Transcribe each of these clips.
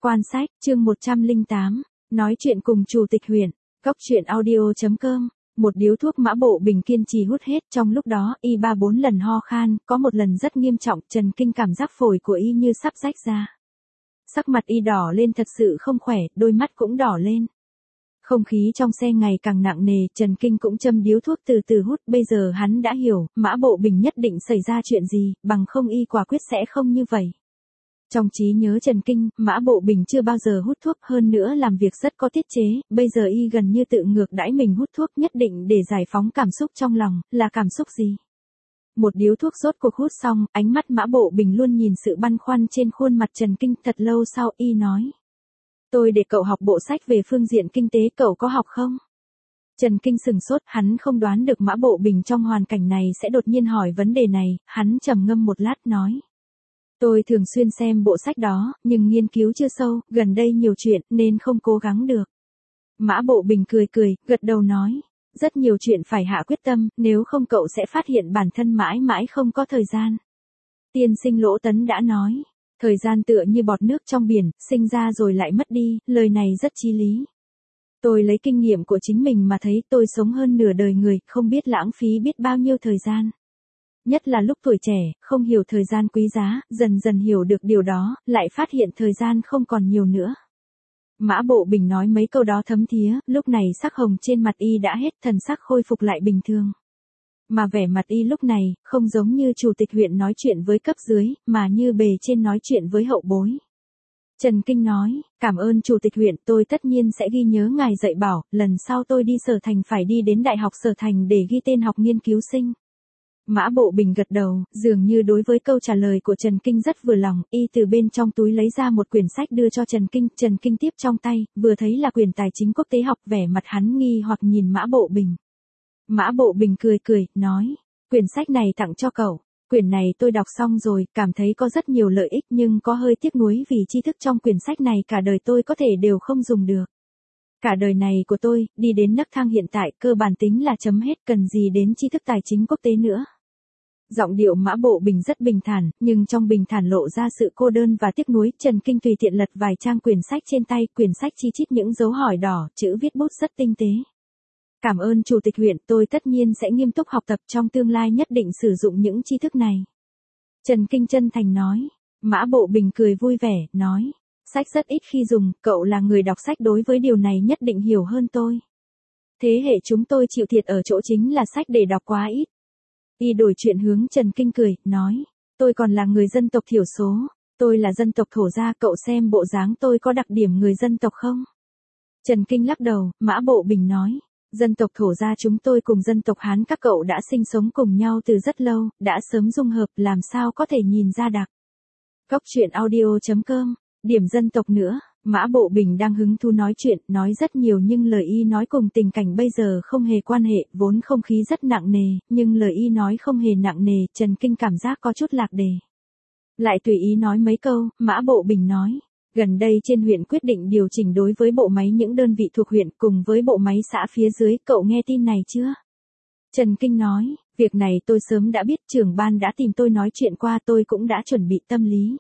Quan sách, chương 108, nói chuyện cùng chủ tịch huyện, góc chuyện audio.com. Một điếu thuốc Mã Bộ Bình kiên trì hút hết, trong lúc đó y 3-4 lần ho khan, có một lần rất nghiêm trọng, Trần Kinh cảm giác phổi của y như sắp rách ra. Sắc mặt y đỏ lên thật sự không khỏe, đôi mắt cũng đỏ lên. Không khí trong xe ngày càng nặng nề, Trần Kinh cũng châm điếu thuốc từ từ hút, bây giờ hắn đã hiểu, Mã Bộ Bình nhất định xảy ra chuyện gì, bằng không y quả quyết sẽ không như vậy. Trong trí nhớ Trần Kinh, Mã Bộ Bình chưa bao giờ hút thuốc, hơn nữa làm việc rất có tiết chế, bây giờ y gần như tự ngược đãi mình hút thuốc nhất định để giải phóng cảm xúc trong lòng, là cảm xúc gì? Một điếu thuốc rốt cuộc hút xong, ánh mắt Mã Bộ Bình luôn nhìn sự băn khoăn trên khuôn mặt Trần Kinh, thật lâu sau y nói. Tôi để cậu học bộ sách về phương diện kinh tế, cậu có học không? Trần Kinh sừng sốt, hắn không đoán được Mã Bộ Bình trong hoàn cảnh này sẽ đột nhiên hỏi vấn đề này, hắn trầm ngâm một lát nói. Tôi thường xuyên xem bộ sách đó, nhưng nghiên cứu chưa sâu, gần đây nhiều chuyện nên không cố gắng được. Mã Bộ Bình cười cười, gật đầu nói. Rất nhiều chuyện phải hạ quyết tâm, nếu không cậu sẽ phát hiện bản thân mãi mãi không có thời gian. Tiên sinh Lỗ Tấn đã nói, thời gian tựa như bọt nước trong biển, sinh ra rồi lại mất đi, lời này rất chí lý. Tôi lấy kinh nghiệm của chính mình mà thấy tôi sống hơn nửa đời người, không biết lãng phí biết bao nhiêu thời gian. Nhất là lúc tuổi trẻ, không hiểu thời gian quý giá, dần dần hiểu được điều đó, lại phát hiện thời gian không còn nhiều nữa. Mã Bộ Bình nói mấy câu đó thấm thía, lúc này sắc hồng trên mặt y đã hết, thần sắc khôi phục lại bình thường. Mà vẻ mặt y lúc này, không giống như chủ tịch huyện nói chuyện với cấp dưới, mà như bề trên nói chuyện với hậu bối. Trần Kinh nói, cảm ơn chủ tịch huyện, tôi tất nhiên sẽ ghi nhớ ngài dạy bảo, lần sau tôi đi Sở Thành phải đi đến Đại học Sở Thành để ghi tên học nghiên cứu sinh. Mã Bộ Bình gật đầu, dường như đối với câu trả lời của Trần Kinh rất vừa lòng, y từ bên trong túi lấy ra một quyển sách đưa cho Trần Kinh tiếp trong tay, vừa thấy là quyển tài chính quốc tế học, vẻ mặt hắn nghi hoặc nhìn Mã Bộ Bình. Mã Bộ Bình cười, nói, quyển sách này tặng cho cậu, quyển này tôi đọc xong rồi, cảm thấy có rất nhiều lợi ích nhưng có hơi tiếc nuối vì tri thức trong quyển sách này cả đời tôi có thể đều không dùng được. Cả đời này của tôi, đi đến nấc thang hiện tại, cơ bản tính là chấm hết, cần gì đến tri thức tài chính quốc tế nữa. Giọng điệu Mã Bộ Bình rất bình thản, nhưng trong bình thản lộ ra sự cô đơn và tiếc nuối. Trần Kinh tùy tiện lật vài trang quyển sách trên tay, quyển sách chi chít những dấu hỏi đỏ, chữ viết bút rất tinh tế. Cảm ơn chủ tịch huyện, tôi tất nhiên sẽ nghiêm túc học tập, trong tương lai nhất định sử dụng những tri thức này. Trần Kinh chân thành nói. Mã Bộ Bình cười vui vẻ, nói. Sách rất ít khi dùng, cậu là người đọc sách đối với điều này nhất định hiểu hơn tôi. Thế hệ chúng tôi chịu thiệt ở chỗ chính là sách để đọc quá ít. Y đổi chuyện hướng Trần Kinh cười, nói. Tôi còn là người dân tộc thiểu số, tôi là dân tộc Thổ gia, cậu xem bộ dáng tôi có đặc điểm người dân tộc không? Trần Kinh lắc đầu, Mã Bộ Bình nói. Dân tộc Thổ gia chúng tôi cùng dân tộc Hán các cậu đã sinh sống cùng nhau từ rất lâu, đã sớm dung hợp, làm sao có thể nhìn ra đặc. Góc chuyện audio.com, điểm dân tộc nữa. Mã Bộ Bình đang hứng thú nói chuyện, nói rất nhiều nhưng lời y nói cùng tình cảnh bây giờ không hề quan hệ, vốn không khí rất nặng nề, nhưng lời y nói không hề nặng nề, Trần Kinh cảm giác có chút lạc đề. Lại tùy ý nói mấy câu, Mã Bộ Bình nói, gần đây trên huyện quyết định điều chỉnh đối với bộ máy những đơn vị thuộc huyện cùng với bộ máy xã phía dưới, cậu nghe tin này chưa? Trần Kinh nói, việc này tôi sớm đã biết, trưởng ban đã tìm tôi nói chuyện qua, tôi cũng đã chuẩn bị tâm lý.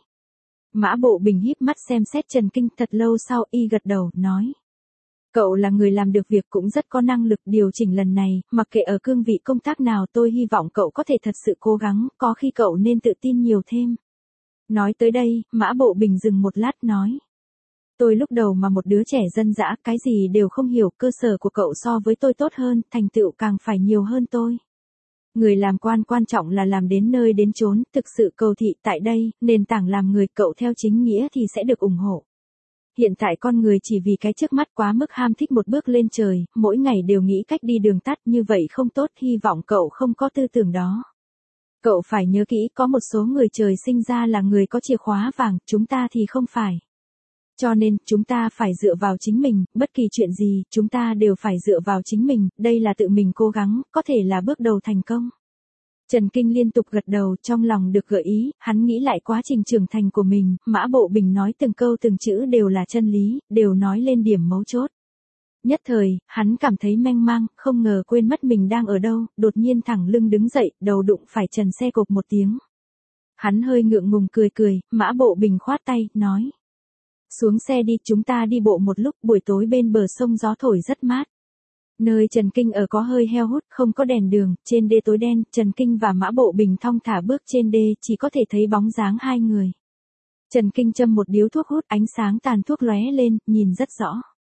Mã Bộ Bình híp mắt xem xét Trần Kinh, thật lâu sau y gật đầu, nói. Cậu là người làm được việc cũng rất có năng lực, điều chỉnh lần này, mặc kệ ở cương vị công tác nào, tôi hy vọng cậu có thể thật sự cố gắng, có khi cậu nên tự tin nhiều thêm. Nói tới đây, Mã Bộ Bình dừng một lát nói. Tôi lúc đầu mà một đứa trẻ dân dã, cái gì đều không hiểu, cơ sở của cậu so với tôi tốt hơn, thành tựu càng phải nhiều hơn tôi. Người làm quan trọng là làm đến nơi đến chốn, thực sự cầu thị tại đây, nền tảng làm người, cậu theo chính nghĩa thì sẽ được ủng hộ. Hiện tại con người chỉ vì cái trước mắt quá mức ham thích một bước lên trời, mỗi ngày đều nghĩ cách đi đường tắt, như vậy không tốt, hy vọng cậu không có tư tưởng đó. Cậu phải nhớ kỹ, có một số người trời sinh ra là người có chìa khóa vàng, chúng ta thì không phải. Cho nên, chúng ta phải dựa vào chính mình, bất kỳ chuyện gì, chúng ta đều phải dựa vào chính mình, đây là tự mình cố gắng, có thể là bước đầu thành công. Trần Kinh liên tục gật đầu, trong lòng được gợi ý, hắn nghĩ lại quá trình trưởng thành của mình, Mã Bộ Bình nói từng câu từng chữ đều là chân lý, đều nói lên điểm mấu chốt. Nhất thời, hắn cảm thấy mênh mang, không ngờ quên mất mình đang ở đâu, đột nhiên thẳng lưng đứng dậy, đầu đụng phải trần xe cộp một tiếng. Hắn hơi ngượng ngùng cười, Mã Bộ Bình khoát tay, nói. Xuống xe đi, chúng ta đi bộ một lúc, buổi tối bên bờ sông gió thổi rất mát. Nơi Trần Kinh ở có hơi heo hút, không có đèn đường, trên đê tối đen, Trần Kinh và Mã Bộ Bình thong thả bước trên đê, chỉ có thể thấy bóng dáng hai người. Trần Kinh châm một điếu thuốc hút, ánh sáng tàn thuốc lóe lên, nhìn rất rõ.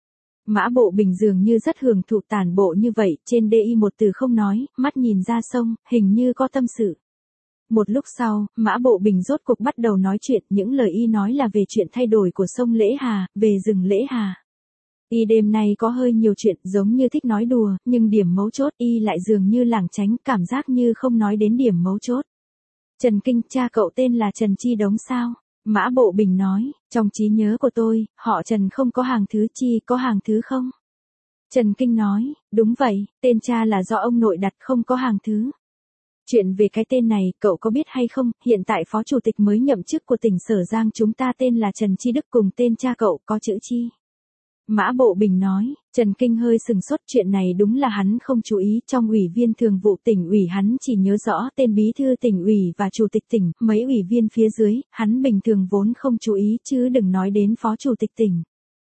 Mã Bộ Bình dường như rất hưởng thụ tản bộ như vậy, trên đê y một từ không nói, mắt nhìn ra sông, hình như có tâm sự. Một lúc sau, Mã Bộ Bình rốt cuộc bắt đầu nói chuyện, những lời y nói là về chuyện thay đổi của sông Lễ Hà, về rừng Lễ Hà. Y đêm nay có hơi nhiều chuyện, giống như thích nói đùa, nhưng điểm mấu chốt y lại dường như lảng tránh, cảm giác như không nói đến điểm mấu chốt. Trần Kinh, cha cậu tên là Trần Chi Đống sao? Mã Bộ Bình nói, trong trí nhớ của tôi, họ Trần không có hàng thứ Chi, có hàng thứ không? Trần Kinh nói, đúng vậy, tên cha là do ông nội đặt, không có hàng thứ. Chuyện về cái tên này, cậu có biết hay không, hiện tại phó chủ tịch mới nhậm chức của tỉnh Sở Giang chúng ta tên là Trần Chi Đức, cùng tên cha cậu có chữ Chi. Mã Bộ Bình nói, Trần Kinh hơi sừng sốt, chuyện này đúng là hắn không chú ý, trong ủy viên thường vụ tỉnh ủy hắn chỉ nhớ rõ tên bí thư tỉnh ủy và chủ tịch tỉnh, mấy ủy viên phía dưới, hắn bình thường vốn không chú ý, chứ đừng nói đến phó chủ tịch tỉnh.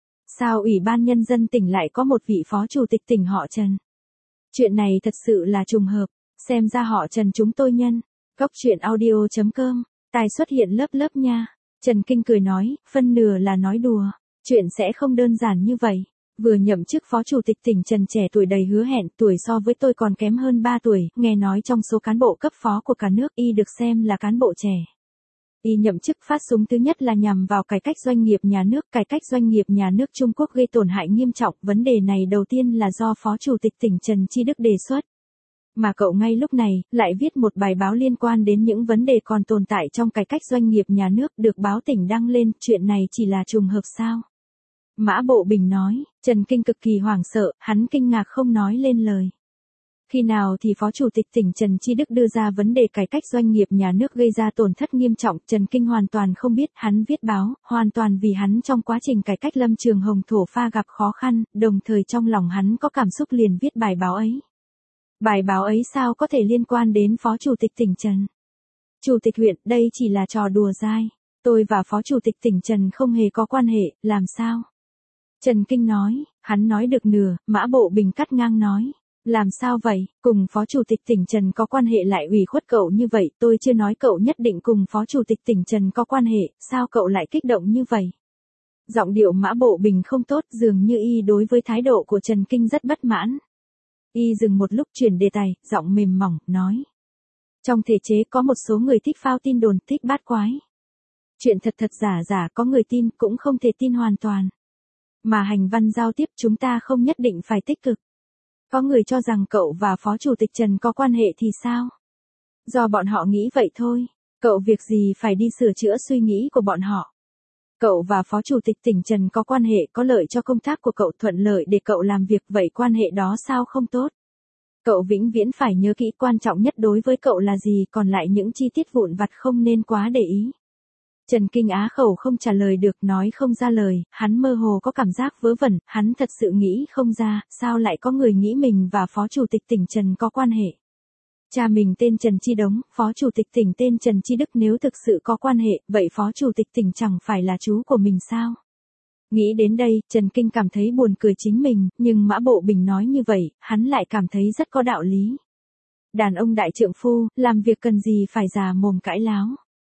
Sao ủy ban nhân dân tỉnh lại có một vị phó chủ tịch tỉnh họ Trần? Chuyện này thật sự là trùng hợp, xem ra họ Trần chúng tôi nhân. Góc truyện audio.com, tài xuất hiện lớp lớp nha. Trần Kinh cười nói, phân nửa là nói đùa. Chuyện sẽ không đơn giản như vậy. Vừa nhậm chức phó chủ tịch tỉnh Trần trẻ tuổi đầy hứa hẹn, tuổi so với tôi còn kém hơn 3 tuổi, nghe nói trong số cán bộ cấp phó của cả nước y được xem là cán bộ trẻ. Y nhậm chức phát súng thứ nhất là nhằm vào cải cách doanh nghiệp nhà nước, cải cách doanh nghiệp nhà nước Trung Quốc gây tổn hại nghiêm trọng, vấn đề này đầu tiên là do phó chủ tịch tỉnh Trần Chi Đức đề xuất. Mà cậu ngay lúc này, lại viết một bài báo liên quan đến những vấn đề còn tồn tại trong cải cách doanh nghiệp nhà nước, được báo tỉnh đăng lên, chuyện này chỉ là trùng hợp sao? Mã Bộ Bình nói, Trần Kinh cực kỳ hoảng sợ, hắn kinh ngạc không nói lên lời. Khi nào thì phó chủ tịch tỉnh Trần Chi Đức đưa ra vấn đề cải cách doanh nghiệp nhà nước gây ra tổn thất nghiêm trọng, Trần Kinh hoàn toàn không biết, hắn viết báo, hoàn toàn vì hắn trong quá trình cải cách lâm trường Hồng Thổ Pha gặp khó khăn, đồng thời trong lòng hắn có cảm xúc liền viết bài báo ấy. Bài báo ấy sao có thể liên quan đến phó chủ tịch tỉnh Trần? Chủ tịch huyện, đây chỉ là trò đùa dai. Tôi và phó chủ tịch tỉnh Trần không hề có quan hệ, làm sao? Trần Kinh nói, hắn nói được nửa, Mã Bộ Bình cắt ngang nói. Làm sao vậy, cùng phó chủ tịch tỉnh Trần có quan hệ lại ủy khuất cậu như vậy, tôi chưa nói cậu nhất định cùng phó chủ tịch tỉnh Trần có quan hệ, sao cậu lại kích động như vậy? Giọng điệu Mã Bộ Bình không tốt, dường như y đối với thái độ của Trần Kinh rất bất mãn. Y dừng một lúc chuyển đề tài, giọng mềm mỏng, nói. Trong thể chế có một số người thích phao tin đồn, thích bát quái. Chuyện thật thật giả giả có người tin, cũng không thể tin hoàn toàn. Mà hành văn giao tiếp chúng ta không nhất định phải tích cực. Có người cho rằng cậu và phó chủ tịch Trần có quan hệ thì sao? Do bọn họ nghĩ vậy thôi, cậu việc gì phải đi sửa chữa suy nghĩ của bọn họ. Cậu và phó chủ tịch tỉnh Trần có quan hệ có lợi cho công tác của cậu, thuận lợi để cậu làm việc, vậy quan hệ đó sao không tốt? Cậu vĩnh viễn phải nhớ kỹ, quan trọng nhất đối với cậu là gì, còn lại những chi tiết vụn vặt không nên quá để ý. Trần Kinh á khẩu không trả lời được, nói không ra lời, hắn mơ hồ có cảm giác vớ vẩn, hắn thật sự nghĩ không ra, sao lại có người nghĩ mình và phó chủ tịch tỉnh Trần có quan hệ. Cha mình tên Trần Chi Đống, phó chủ tịch tỉnh tên Trần Chi Đức, nếu thực sự có quan hệ, vậy phó chủ tịch tỉnh chẳng phải là chú của mình sao? Nghĩ đến đây, Trần Kinh cảm thấy buồn cười chính mình, nhưng Mã Bộ Bình nói như vậy, hắn lại cảm thấy rất có đạo lý. Đàn ông đại trượng phu, làm việc cần gì phải già mồm cãi láo.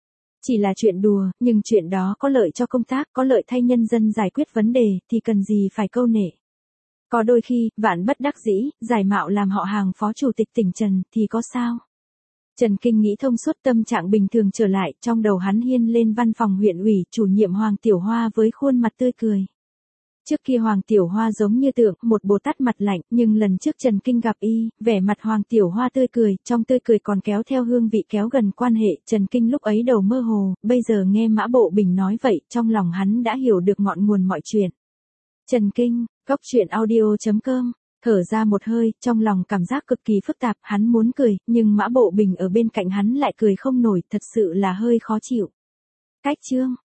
Chỉ là chuyện đùa, nhưng chuyện đó có lợi cho công tác, có lợi thay nhân dân giải quyết vấn đề, thì cần gì phải câu nệ. Có đôi khi, vạn bất đắc dĩ, giải mạo làm họ hàng phó chủ tịch tỉnh Trần, thì có sao? Trần Kinh nghĩ thông suốt, tâm trạng bình thường trở lại, trong đầu hắn hiên lên văn phòng huyện ủy, chủ nhiệm Hoàng Tiểu Hoa với khuôn mặt tươi cười. Trước kia Hoàng Tiểu Hoa giống như tượng, một Bồ Tát mặt lạnh, nhưng lần trước Trần Kinh gặp y, vẻ mặt Hoàng Tiểu Hoa tươi cười, trong tươi cười còn kéo theo hương vị kéo gần quan hệ, Trần Kinh lúc ấy đầu mơ hồ, bây giờ nghe Mã Bộ Bình nói vậy, trong lòng hắn đã hiểu được ngọn nguồn mọi chuyện. Trần Kinh, góc truyện audio.com, thở ra một hơi, trong lòng cảm giác cực kỳ phức tạp, hắn muốn cười, nhưng Mã Bộ Bình ở bên cạnh hắn lại cười không nổi, thật sự là hơi khó chịu. Cách chương